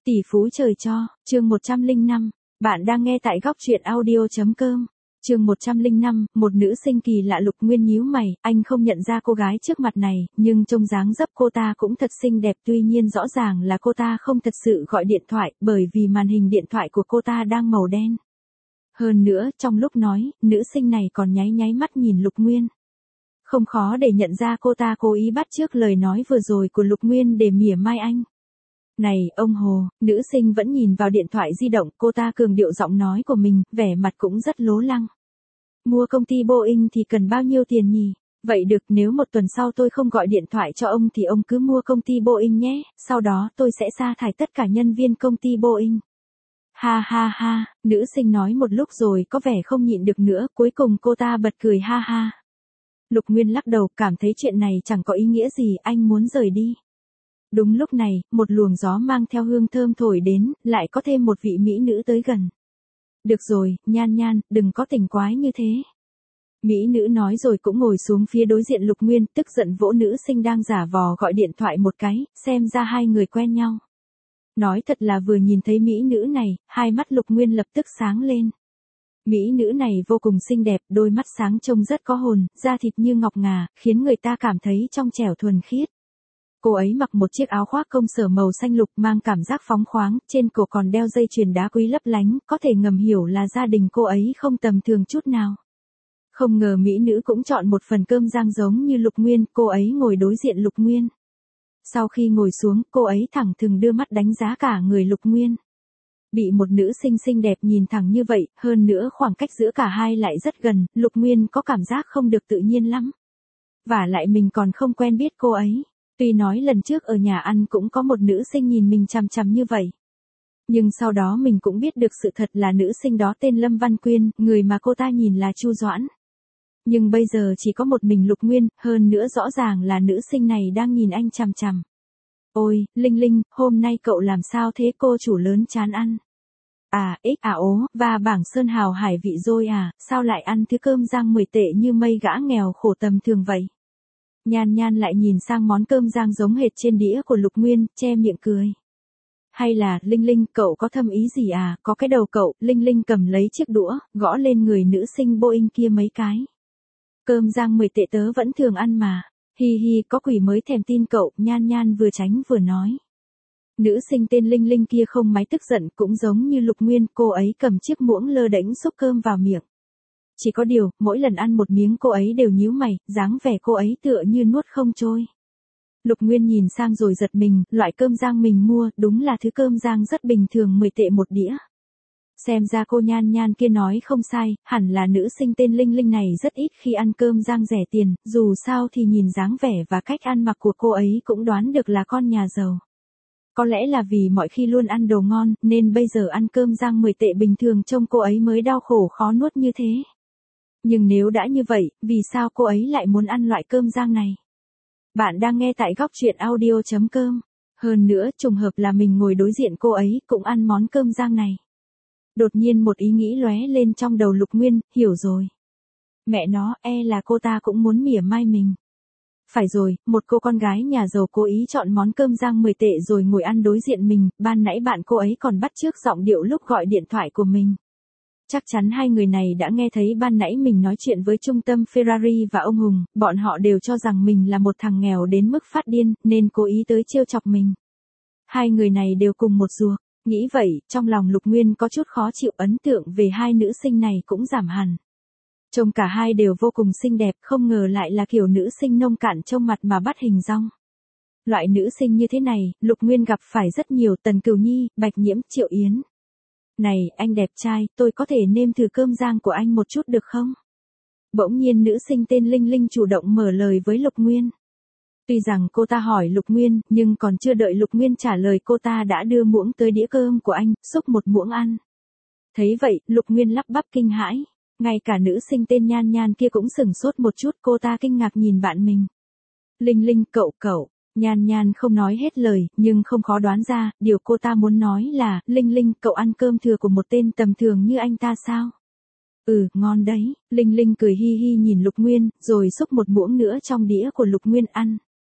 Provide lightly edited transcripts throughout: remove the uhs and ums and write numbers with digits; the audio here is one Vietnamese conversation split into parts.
Tỷ phú trời cho, chương 105. Bạn đang nghe tại góc truyện audio.com. Chương 105, một nữ sinh kỳ lạ. Lục Nguyên nhíu mày, anh không nhận ra cô gái trước mặt này, nhưng trông dáng dấp cô ta cũng thật xinh đẹp, tuy nhiên rõ ràng là cô ta không thật sự gọi điện thoại, bởi vì màn hình điện thoại của cô ta đang màu đen. Hơn nữa, trong lúc nói, nữ sinh này còn nháy nháy mắt nhìn Lục Nguyên. Không khó để nhận ra cô ta cố ý bắt chước lời nói vừa rồi của Lục Nguyên để mỉa mai anh. Này, ông Hồ, nữ sinh vẫn nhìn vào điện thoại di động, cô ta cường điệu giọng nói của mình, vẻ mặt cũng rất lố lăng. Mua công ty Boeing thì cần bao nhiêu tiền nhỉ? Vậy được, nếu một tuần sau tôi không gọi điện thoại cho ông thì ông cứ mua công ty Boeing nhé, sau đó tôi sẽ sa thải tất cả nhân viên công ty Boeing. Ha ha ha, nữ sinh nói một lúc rồi có vẻ không nhịn được nữa, cuối cùng cô ta bật cười ha ha. Lục Nguyên lắc đầu, cảm thấy chuyện này chẳng có ý nghĩa gì, anh muốn rời đi. Đúng lúc này, một luồng gió mang theo hương thơm thổi đến, lại có thêm một vị mỹ nữ tới gần. Được rồi, Nhan Nhan, đừng có tình quái như thế. Mỹ nữ nói rồi cũng ngồi xuống phía đối diện Lục Nguyên, tức giận vỗ nữ sinh đang giả vò gọi điện thoại một cái, xem ra hai người quen nhau. Nói thật là vừa nhìn thấy mỹ nữ này, hai mắt Lục Nguyên lập tức sáng lên. Mỹ nữ này vô cùng xinh đẹp, đôi mắt sáng trông rất có hồn, da thịt như ngọc ngà, khiến người ta cảm thấy trong trẻo thuần khiết. Cô ấy mặc một chiếc áo khoác công sở màu xanh lục mang cảm giác phóng khoáng, trên cổ còn đeo dây chuyền đá quý lấp lánh, có thể ngầm hiểu là gia đình cô ấy không tầm thường chút nào. Không ngờ mỹ nữ cũng chọn một phần cơm rang giống như Lục Nguyên, cô ấy ngồi đối diện Lục Nguyên. Sau khi ngồi xuống, cô ấy thẳng thừng đưa mắt đánh giá cả người Lục Nguyên. Bị một nữ sinh xinh đẹp nhìn thẳng như vậy, hơn nữa khoảng cách giữa cả hai lại rất gần, Lục Nguyên có cảm giác không được tự nhiên lắm. Vả lại mình còn không quen biết cô ấy. Tuy nói lần trước ở nhà ăn cũng có một nữ sinh nhìn mình chằm chằm như vậy. Nhưng sau đó mình cũng biết được sự thật là nữ sinh đó tên Lâm Văn Quyên, người mà cô ta nhìn là Chu Doãn. Nhưng bây giờ chỉ có một mình Lục Nguyên, hơn nữa rõ ràng là nữ sinh này đang nhìn anh chằm chằm. Ôi, Linh Linh, hôm nay cậu làm sao thế, cô chủ lớn chán ăn. Và bảng sơn hào hải vị rồi à, sao lại ăn thứ cơm rang 10 tệ như mây gã nghèo khổ tầm thường vậy? Nhan Nhan lại nhìn sang món cơm rang giống hệt trên đĩa của Lục Nguyên, che miệng cười. Hay là, Linh Linh, cậu có thâm ý gì à, có cái đầu cậu, Linh Linh cầm lấy chiếc đũa, gõ lên người nữ sinh Boeing kia mấy cái. Cơm rang 10 tệ tớ vẫn thường ăn mà, hi hi, có quỷ mới thèm tin cậu, Nhan Nhan vừa tránh vừa nói. Nữ sinh tên Linh Linh kia không máy tức giận, cũng giống như Lục Nguyên, cô ấy cầm chiếc muỗng lơ đễnh xúc cơm vào miệng. Chỉ có điều, mỗi lần ăn một miếng cô ấy đều nhíu mày, dáng vẻ cô ấy tựa như nuốt không trôi. Lục Nguyên nhìn sang rồi giật mình, loại cơm rang mình mua, đúng là thứ cơm rang rất bình thường 10 tệ một đĩa. Xem ra cô Nhan Nhan kia nói không sai, hẳn là nữ sinh tên Linh Linh này rất ít khi ăn cơm rang rẻ tiền, dù sao thì nhìn dáng vẻ và cách ăn mặc của cô ấy cũng đoán được là con nhà giàu. Có lẽ là vì mọi khi luôn ăn đồ ngon, nên bây giờ ăn cơm rang 10 tệ bình thường trông cô ấy mới đau khổ khó nuốt như thế. Nhưng nếu đã như vậy, vì sao cô ấy lại muốn ăn loại cơm rang này? Bạn đang nghe tại góc truyện audio.com. Hơn nữa, trùng hợp là mình ngồi đối diện cô ấy, cũng ăn món cơm rang này. Đột nhiên một ý nghĩ lóe lên trong đầu Lục Nguyên, hiểu rồi. Mẹ nó, là cô ta cũng muốn mỉa mai mình. Phải rồi, một cô con gái nhà giàu cố ý chọn món cơm rang 10 tệ rồi ngồi ăn đối diện mình, ban nãy bạn cô ấy còn bắt chước giọng điệu lúc gọi điện thoại của mình. Chắc chắn hai người này đã nghe thấy ban nãy mình nói chuyện với trung tâm Ferrari và ông Hùng, bọn họ đều cho rằng mình là một thằng nghèo đến mức phát điên, nên cố ý tới trêu chọc mình. Hai người này đều cùng một ruột, nghĩ vậy, trong lòng Lục Nguyên có chút khó chịu, ấn tượng về hai nữ sinh này cũng giảm hẳn. Trông cả hai đều vô cùng xinh đẹp, không ngờ lại là kiểu nữ sinh nông cạn trông mặt mà bắt hình dong. Loại nữ sinh như thế này, Lục Nguyên gặp phải rất nhiều, Tần Cửu Nhi, Bạch Nhiễm, Triệu Yến. Này, anh đẹp trai, tôi có thể nêm thử cơm rang của anh một chút được không? Bỗng nhiên nữ sinh tên Linh Linh chủ động mở lời với Lục Nguyên. Tuy rằng cô ta hỏi Lục Nguyên, nhưng còn chưa đợi Lục Nguyên trả lời cô ta đã đưa muỗng tới đĩa cơm của anh, xúc một muỗng ăn. Thấy vậy, Lục Nguyên lắp bắp kinh hãi. Ngay cả nữ sinh tên Nhan Nhan kia cũng sửng sốt một chút, cô ta kinh ngạc nhìn bạn mình. Linh Linh, cậu. Nhan Nhan không nói hết lời, nhưng không khó đoán ra, điều cô ta muốn nói là, Linh Linh, cậu ăn cơm thừa của một tên tầm thường như anh ta sao? Ngon đấy, Linh Linh cười hi hi nhìn Lục Nguyên, rồi xúc một muỗng nữa trong đĩa của Lục Nguyên ăn.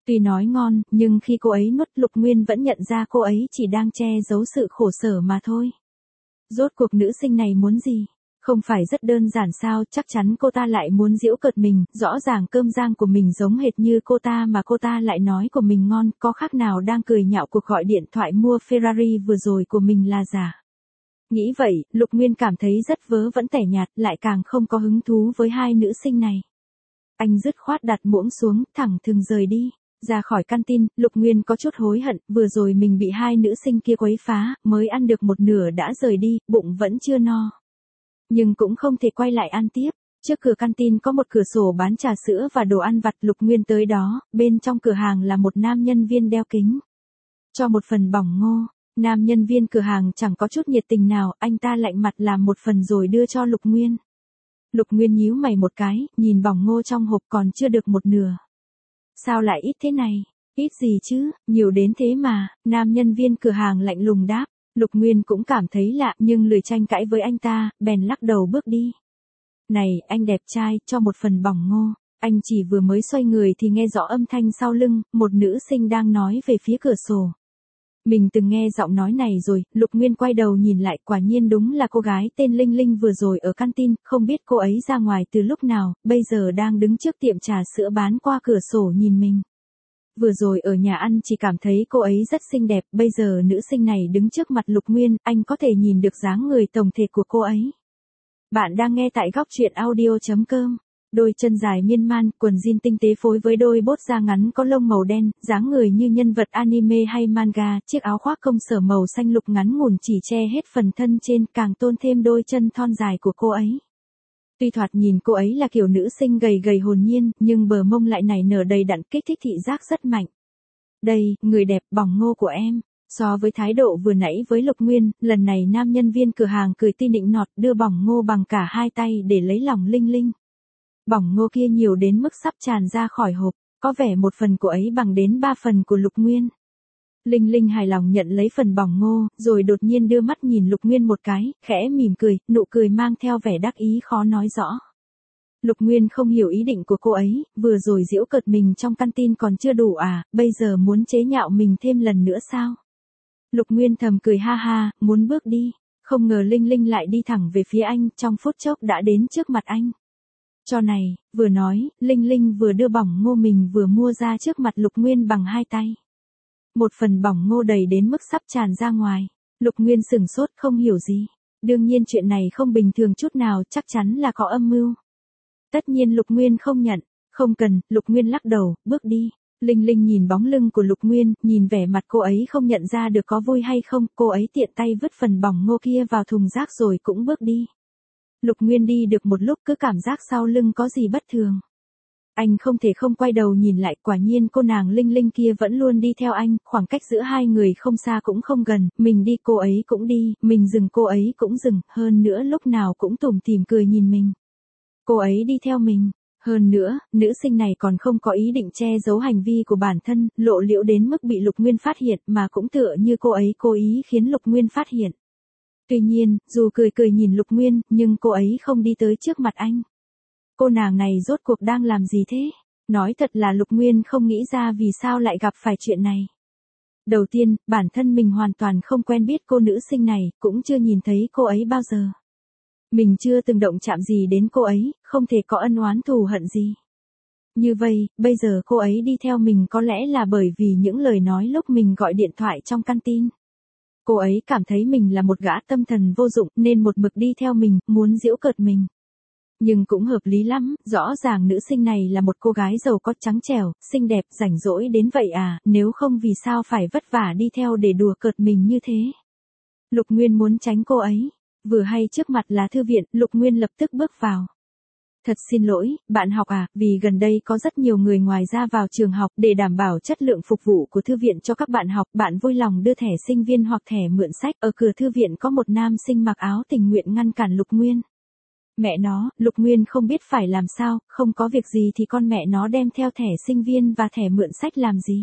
Tuy nói ngon, nhưng khi cô ấy nuốt Lục Nguyên vẫn nhận ra cô ấy chỉ đang che giấu sự khổ sở mà thôi. Rốt cuộc nữ sinh này muốn gì? Không phải rất đơn giản sao, chắc chắn cô ta lại muốn giễu cợt mình, rõ ràng cơm rang của mình giống hệt như cô ta mà cô ta lại nói của mình ngon, có khác nào đang cười nhạo cuộc gọi điện thoại mua Ferrari vừa rồi của mình là giả. Nghĩ vậy, Lục Nguyên cảm thấy rất vớ vẩn tẻ nhạt, lại càng không có hứng thú với hai nữ sinh này. Anh dứt khoát đặt muỗng xuống, thẳng thừng rời đi. Ra khỏi căn tin, Lục Nguyên có chút hối hận, vừa rồi mình bị hai nữ sinh kia quấy phá, mới ăn được một nửa đã rời đi, bụng vẫn chưa no. Nhưng cũng không thể quay lại ăn tiếp. Trước cửa căn tin có một cửa sổ bán trà sữa và đồ ăn vặt. Lục Nguyên tới đó, bên trong cửa hàng là một nam nhân viên đeo kính. Cho một phần bỏng ngô, nam nhân viên cửa hàng chẳng có chút nhiệt tình nào, anh ta lạnh mặt làm một phần rồi đưa cho Lục Nguyên. Lục Nguyên nhíu mày một cái, nhìn bỏng ngô trong hộp còn chưa được một nửa. Sao lại ít thế này? Ít gì chứ, nhiều đến thế mà, nam nhân viên cửa hàng lạnh lùng đáp. Lục Nguyên cũng cảm thấy lạ nhưng lười tranh cãi với anh ta, bèn lắc đầu bước đi. Này, anh đẹp trai, cho một phần bỏng ngô. Anh chỉ vừa mới xoay người thì nghe rõ âm thanh sau lưng, một nữ sinh đang nói về phía cửa sổ. Mình từng nghe giọng nói này rồi, Lục Nguyên quay đầu nhìn lại, quả nhiên đúng là cô gái tên Linh Linh vừa rồi ở căn tin, không biết cô ấy ra ngoài từ lúc nào, bây giờ đang đứng trước tiệm trà sữa bán qua cửa sổ nhìn mình. Vừa rồi ở nhà ăn chỉ cảm thấy cô ấy rất xinh đẹp, bây giờ nữ sinh này đứng trước mặt Lục Nguyên, anh có thể nhìn được dáng người tổng thể của cô ấy. Bạn đang nghe tại góc truyện audio.com. Đôi chân dài miên man, quần jean tinh tế phối với đôi bốt da ngắn có lông màu đen, dáng người như nhân vật anime hay manga, chiếc áo khoác công sở màu xanh lục ngắn ngủn chỉ che hết phần thân trên, càng tôn thêm đôi chân thon dài của cô ấy. Tuy thoạt nhìn cô ấy là kiểu nữ sinh gầy gầy hồn nhiên, nhưng bờ mông lại nảy nở đầy đặn, kích thích thị giác rất mạnh. Đây, người đẹp bỏng ngô của em. So với thái độ vừa nãy với Lục Nguyên, lần này nam nhân viên cửa hàng cười ti nịnh nọt đưa bỏng ngô bằng cả hai tay để lấy lòng Linh Linh. Bỏng ngô kia nhiều đến mức sắp tràn ra khỏi hộp, có vẻ một phần của ấy bằng đến 3 phần của Lục Nguyên. Linh Linh hài lòng nhận lấy phần bỏng ngô, rồi đột nhiên đưa mắt nhìn Lục Nguyên một cái, khẽ mỉm cười, nụ cười mang theo vẻ đắc ý khó nói rõ. Lục Nguyên không hiểu ý định của cô ấy, vừa rồi giễu cợt mình trong căn tin còn chưa đủ à, bây giờ muốn chế nhạo mình thêm lần nữa sao? Lục Nguyên thầm cười ha ha, muốn bước đi, không ngờ Linh Linh lại đi thẳng về phía anh, trong phút chốc đã đến trước mặt anh. Cho này, vừa nói, Linh Linh vừa đưa bỏng ngô mình vừa mua ra trước mặt Lục Nguyên bằng hai tay. Một phần bỏng ngô đầy đến mức sắp tràn ra ngoài. Lục Nguyên sửng sốt không hiểu gì. Đương nhiên chuyện này không bình thường chút nào, chắc chắn là có âm mưu. Tất nhiên Lục Nguyên không nhận. Không cần, Lục Nguyên lắc đầu, bước đi. Linh Linh nhìn bóng lưng của Lục Nguyên, nhìn vẻ mặt cô ấy không nhận ra được có vui hay không, cô ấy tiện tay vứt phần bỏng ngô kia vào thùng rác rồi cũng bước đi. Lục Nguyên đi được một lúc cứ cảm giác sau lưng có gì bất thường. Anh không thể không quay đầu nhìn lại, quả nhiên cô nàng Linh Linh kia vẫn luôn đi theo anh, khoảng cách giữa hai người không xa cũng không gần, mình đi cô ấy cũng đi, mình dừng cô ấy cũng dừng, hơn nữa lúc nào cũng tủm tỉm cười nhìn mình. Cô ấy đi theo mình, hơn nữa, nữ sinh này còn không có ý định che giấu hành vi của bản thân, lộ liễu đến mức bị Lục Nguyên phát hiện mà cũng tựa như cô ấy cố ý khiến Lục Nguyên phát hiện. Tuy nhiên, dù cười cười nhìn Lục Nguyên, nhưng cô ấy không đi tới trước mặt anh. Cô nàng này rốt cuộc đang làm gì thế? Nói thật là Lục Nguyên không nghĩ ra vì sao lại gặp phải chuyện này. Đầu tiên, bản thân mình hoàn toàn không quen biết cô nữ sinh này, cũng chưa nhìn thấy cô ấy bao giờ. Mình chưa từng động chạm gì đến cô ấy, không thể có ân oán thù hận gì. Như vậy, bây giờ cô ấy đi theo mình có lẽ là bởi vì những lời nói lúc mình gọi điện thoại trong căn tin. Cô ấy cảm thấy mình là một gã tâm thần vô dụng nên một mực đi theo mình, muốn giễu cợt mình. Nhưng cũng hợp lý lắm, rõ ràng nữ sinh này là một cô gái giàu có trắng trẻo, xinh đẹp, rảnh rỗi đến vậy à, nếu không vì sao phải vất vả đi theo để đùa cợt mình như thế. Lục Nguyên muốn tránh cô ấy, vừa hay trước mặt là thư viện, Lục Nguyên lập tức bước vào. Thật xin lỗi, bạn học à, vì gần đây có rất nhiều người ngoài ra vào trường học để đảm bảo chất lượng phục vụ của thư viện cho các bạn học, bạn vui lòng đưa thẻ sinh viên hoặc thẻ mượn sách. Ở cửa thư viện có một nam sinh mặc áo tình nguyện ngăn cản Lục Nguyên. Mẹ nó, Lục Nguyên không biết phải làm sao, không có việc gì thì con mẹ nó đem theo thẻ sinh viên và thẻ mượn sách làm gì.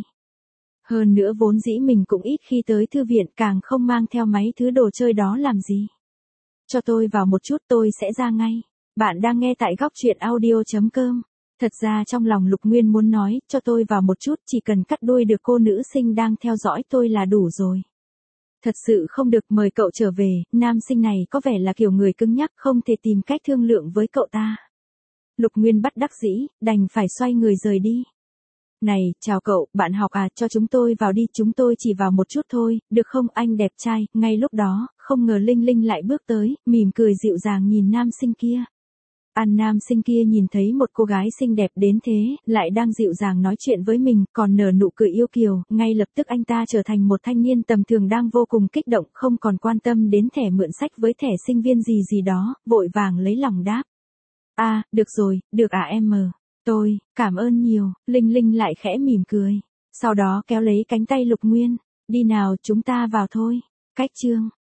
Hơn nữa vốn dĩ mình cũng ít khi tới thư viện, càng không mang theo mấy thứ đồ chơi đó làm gì. Cho tôi vào một chút tôi sẽ ra ngay. Bạn đang nghe tại góc truyện audio.com. Thật ra trong lòng Lục Nguyên muốn nói, cho tôi vào một chút, chỉ cần cắt đuôi được cô nữ sinh đang theo dõi tôi là đủ rồi. Thật sự không được, mời cậu trở về, nam sinh này có vẻ là kiểu người cứng nhắc, không thể tìm cách thương lượng với cậu ta. Lục Nguyên bất đắc dĩ, đành phải xoay người rời đi. Này, chào cậu, bạn học à, cho chúng tôi vào đi, chúng tôi chỉ vào một chút thôi, được không anh đẹp trai, ngay lúc đó, không ngờ Linh Linh lại bước tới, mỉm cười dịu dàng nhìn nam sinh kia. Nam sinh kia nhìn thấy một cô gái xinh đẹp đến thế, lại đang dịu dàng nói chuyện với mình, còn nở nụ cười yêu kiều, ngay lập tức anh ta trở thành một thanh niên tầm thường đang vô cùng kích động, không còn quan tâm đến thẻ mượn sách với thẻ sinh viên gì gì đó, vội vàng lấy lòng đáp. Được rồi, được à em. Tôi, cảm ơn nhiều, Linh Linh lại khẽ mỉm cười. Sau đó kéo lấy cánh tay Lục Nguyên, đi nào chúng ta vào thôi. Cách chương